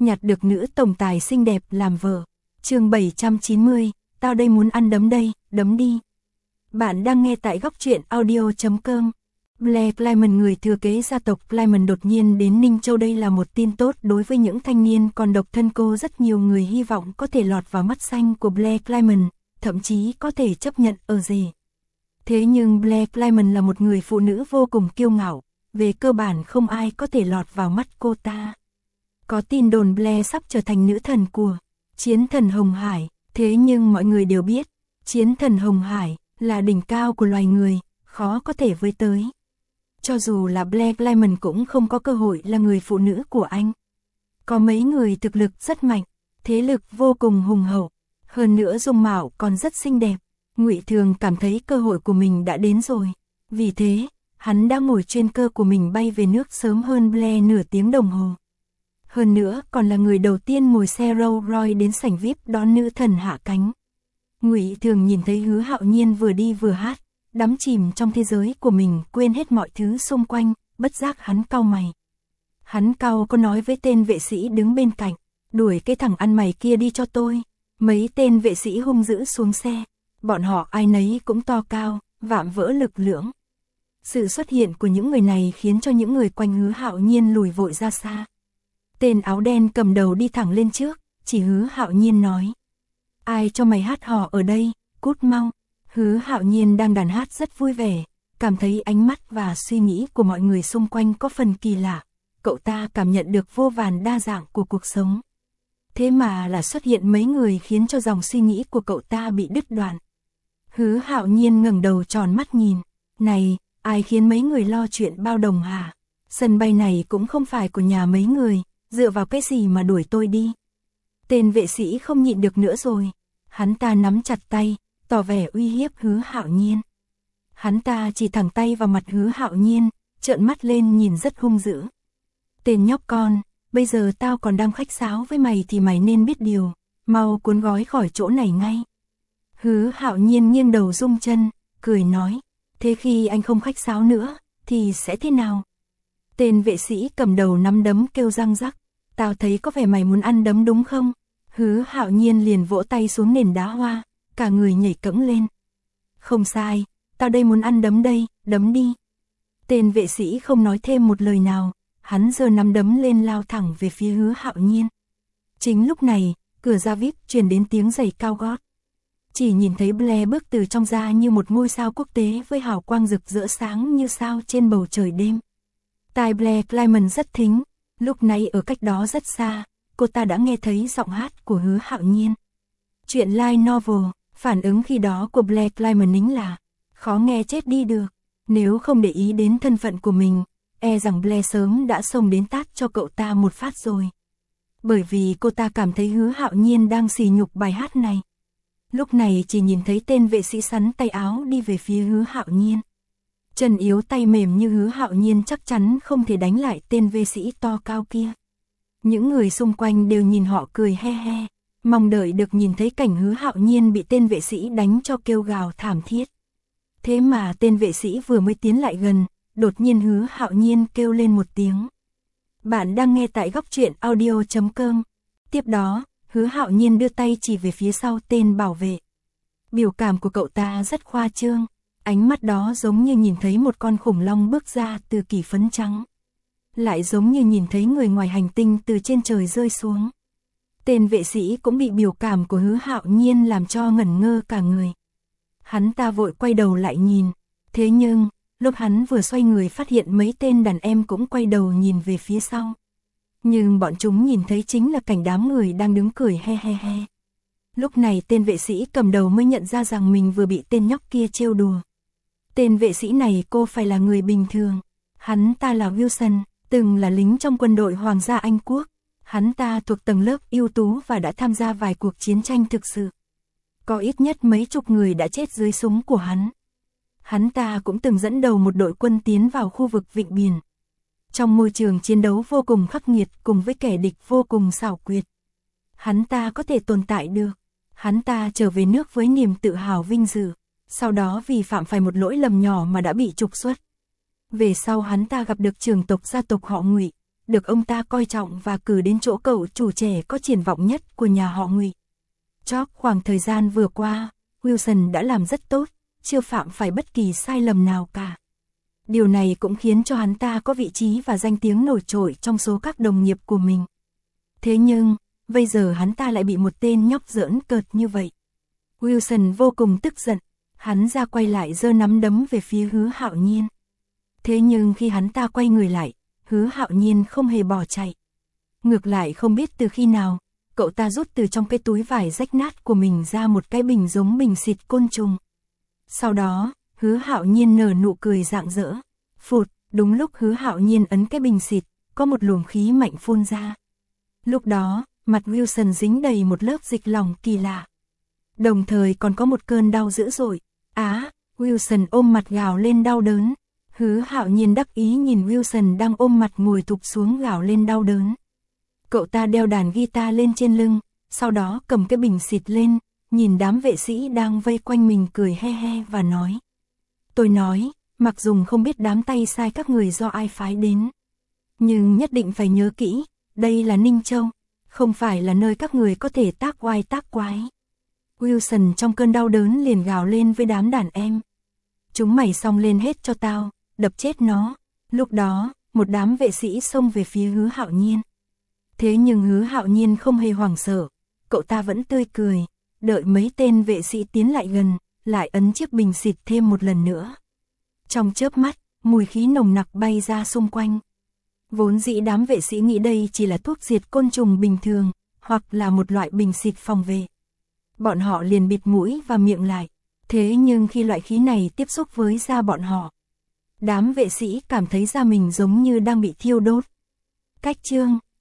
nhặt được nữ tổng tài xinh đẹp làm vợ. Chương 790, tao đây muốn ăn đấm đây, đấm đi. Bạn đang nghe tại góc truyện audio.com. Blair Clymen, người thừa kế gia tộc Clymen đột nhiên đến Ninh Châu, đây là một tin tốt đối với những thanh niên còn độc thân. Cô rất nhiều người hy vọng có thể lọt vào mắt xanh của Blair Clymen, thậm chí có thể chấp nhận ở rể. Thế nhưng Blair Clymen là một người phụ nữ vô cùng kiêu ngạo, về cơ bản không ai có thể lọt vào mắt cô ta. Có tin đồn Blair sắp trở thành nữ thần của chiến thần Hồng Hải, thế nhưng mọi người đều biết, chiến thần Hồng Hải là đỉnh cao của loài người, khó có thể với tới. Cho dù là Blair Clymen cũng không có cơ hội là người phụ nữ của anh. Có mấy người thực lực rất mạnh, thế lực vô cùng hùng hậu, hơn nữa dung mạo còn rất xinh đẹp. Ngụy Thường cảm thấy cơ hội của mình đã đến rồi, vì thế, hắn đã ngồi trên cơ của mình bay về nước sớm hơn Blair nửa tiếng đồng hồ. Hơn nữa còn là người đầu tiên ngồi xe Rolls Royce đến sảnh VIP đón nữ thần hạ cánh. Ngụy Thường nhìn thấy Hứa Hạo Nhiên vừa đi vừa hát, đắm chìm trong thế giới của mình, quên hết mọi thứ xung quanh, bất giác hắn cau mày. Hắn cau có nói với tên vệ sĩ đứng bên cạnh, đuổi cái thằng ăn mày kia đi cho tôi. Mấy tên vệ sĩ hung dữ xuống xe, bọn họ ai nấy cũng to cao, vạm vỡ lực lưỡng. Sự xuất hiện của những người này khiến cho những người quanh Hứa Hạo Nhiên lùi vội ra xa. Tên áo đen cầm đầu đi thẳng lên trước, chỉ Hứa Hạo Nhiên nói: ai cho mày hát hò ở đây, cút mau. Hứa Hạo Nhiên đang đàn hát rất vui vẻ, cảm thấy ánh mắt và suy nghĩ của mọi người xung quanh có phần kỳ lạ. Cậu ta cảm nhận được vô vàn đa dạng của cuộc sống. Thế mà là xuất hiện mấy người khiến cho dòng suy nghĩ của cậu ta bị đứt đoạn. Hứa Hạo Nhiên ngẩng đầu tròn mắt nhìn, này, ai khiến mấy người lo chuyện bao đồng hả? Sân bay này cũng không phải của nhà mấy người, dựa vào cái gì mà đuổi tôi đi? Tên vệ sĩ không nhịn được nữa rồi, hắn ta nắm chặt tay, tỏ vẻ uy hiếp Hứa Hạo Nhiên. Hắn ta chỉ thẳng tay vào mặt Hứa Hạo Nhiên, trợn mắt lên nhìn rất hung dữ. Tên nhóc con, bây giờ tao còn đang khách sáo với mày thì mày nên biết điều, mau cuốn gói khỏi chỗ này ngay. Hứa Hạo Nhiên nghiêng đầu rung chân, cười nói, thế khi anh không khách sáo nữa, thì sẽ thế nào? Tên vệ sĩ cầm đầu nắm đấm kêu răng rắc, tao thấy có vẻ mày muốn ăn đấm đúng không? Hứa Hạo Nhiên liền vỗ tay xuống nền đá hoa, cả người nhảy cẫng lên. Không sai, tao đây muốn ăn đấm đây, đấm đi. Tên vệ sĩ không nói thêm một lời nào, hắn giơ nắm đấm lên lao thẳng về phía Hứa Hạo Nhiên. Chính lúc này, cửa ra VIP truyền đến tiếng giày cao gót. Chỉ nhìn thấy Blair bước từ trong ra như một ngôi sao quốc tế với hào quang rực rỡ sáng như sao trên bầu trời đêm. Tai Blair Clymen rất thính, lúc này ở cách đó rất xa, cô ta đã nghe thấy giọng hát của Hứa Hạo Nhiên. Chuyện light novel, phản ứng khi đó của Blair Clymen là khó nghe chết đi được. Nếu không để ý đến thân phận của mình, e rằng Blair sớm đã xông đến tát cho cậu ta một phát rồi. Bởi vì cô ta cảm thấy Hứa Hạo Nhiên đang sỉ nhục bài hát này. Lúc này chỉ nhìn thấy tên vệ sĩ sắn tay áo đi về phía Hứa Hạo Nhiên. Chân yếu tay mềm như Hứa Hạo Nhiên chắc chắn không thể đánh lại tên vệ sĩ to cao kia. Những người xung quanh đều nhìn họ cười he he, mong đợi được nhìn thấy cảnh Hứa Hạo Nhiên bị tên vệ sĩ đánh cho kêu gào thảm thiết. Thế mà tên vệ sĩ vừa mới tiến lại gần, đột nhiên Hứa Hạo Nhiên kêu lên một tiếng. Bạn đang nghe tại góc truyện audio.com. Tiếp đó, Hứa Hạo Nhiên đưa tay chỉ về phía sau tên bảo vệ. Biểu cảm của cậu ta rất khoa trương, ánh mắt đó giống như nhìn thấy một con khủng long bước ra từ kỷ phấn trắng. Lại giống như nhìn thấy người ngoài hành tinh từ trên trời rơi xuống. Tên vệ sĩ cũng bị biểu cảm của Hứa Hạo Nhiên làm cho ngẩn ngơ cả người. Hắn ta vội quay đầu lại nhìn, thế nhưng, lúc hắn vừa xoay người phát hiện mấy tên đàn em cũng quay đầu nhìn về phía sau. Nhưng bọn chúng nhìn thấy chính là cảnh đám người đang đứng cười he he he. Lúc này tên vệ sĩ cầm đầu mới nhận ra rằng mình vừa bị tên nhóc kia trêu đùa. Tên vệ sĩ này cô phải là người bình thường. Hắn ta là Wilson, từng là lính trong quân đội Hoàng gia Anh Quốc. Hắn ta thuộc tầng lớp ưu tú và đã tham gia vài cuộc chiến tranh thực sự. Có ít nhất mấy chục người đã chết dưới súng của hắn. Hắn ta cũng từng dẫn đầu một đội quân tiến vào khu vực Vịnh Biển. Trong môi trường chiến đấu vô cùng khắc nghiệt cùng với kẻ địch vô cùng xảo quyệt. Hắn ta có thể tồn tại được. Hắn ta trở về nước với niềm tự hào vinh dự. Sau đó vì phạm phải một lỗi lầm nhỏ mà đã bị trục xuất. Về sau hắn ta gặp được trưởng tộc gia tộc họ Ngụy. được ông ta coi trọng và cử đến chỗ cậu chủ trẻ có triển vọng nhất của nhà họ Ngụy. Trong khoảng thời gian vừa qua, Wilson đã làm rất tốt, chưa phạm phải bất kỳ sai lầm nào cả. Điều này cũng khiến cho hắn ta có vị trí và danh tiếng nổi trội trong số các đồng nghiệp của mình. Thế nhưng, bây giờ hắn ta lại bị một tên nhóc giỡn cợt như vậy. Wilson vô cùng tức giận, hắn ra quay lại giơ nắm đấm về phía Hứa Hạo Nhiên. Thế nhưng khi hắn ta quay người lại, Hứa Hạo Nhiên không hề bỏ chạy. Ngược lại không biết từ khi nào, cậu ta rút từ trong cái túi vải rách nát của mình ra một cái bình giống bình xịt côn trùng. Sau đó, Hứa Hạo Nhiên nở nụ cười rạng rỡ. Phụt, đúng lúc Hứa Hạo Nhiên ấn cái bình xịt, có một luồng khí mạnh phun ra. Lúc đó, mặt Wilson dính đầy một lớp dịch lỏng kỳ lạ. Đồng thời còn có một cơn đau dữ dội. Wilson ôm mặt gào lên đau đớn. Hứa Hạo Nhiên đắc ý nhìn Wilson đang ôm mặt ngồi thụp xuống gào lên đau đớn. Cậu ta đeo đàn guitar lên trên lưng, sau đó cầm cái bình xịt lên, nhìn đám vệ sĩ đang vây quanh mình cười he he và nói. Tôi nói, mặc dù không biết đám tay sai các người do ai phái đến, nhưng nhất định phải nhớ kỹ, đây là Ninh Châu, không phải là nơi các người có thể tác oai tác quái. Wilson trong cơn đau đớn liền gào lên với đám đàn em. Chúng mày xông lên hết cho tao, đập chết nó. Lúc đó, một đám vệ sĩ xông về phía Hứa Hạo Nhiên. Thế nhưng Hứa Hạo Nhiên không hề hoảng sợ, cậu ta vẫn tươi cười, đợi mấy tên vệ sĩ tiến lại gần, lại ấn chiếc bình xịt thêm một lần nữa. Trong chớp mắt, mùi khí nồng nặc bay ra xung quanh. Vốn dĩ đám vệ sĩ nghĩ đây chỉ là thuốc diệt côn trùng bình thường, hoặc là một loại bình xịt phòng vệ. Bọn họ liền bịt mũi và miệng lại. Thế nhưng khi loại khí này tiếp xúc với da bọn họ, đám vệ sĩ cảm thấy da mình giống như đang bị thiêu đốt. Cách chương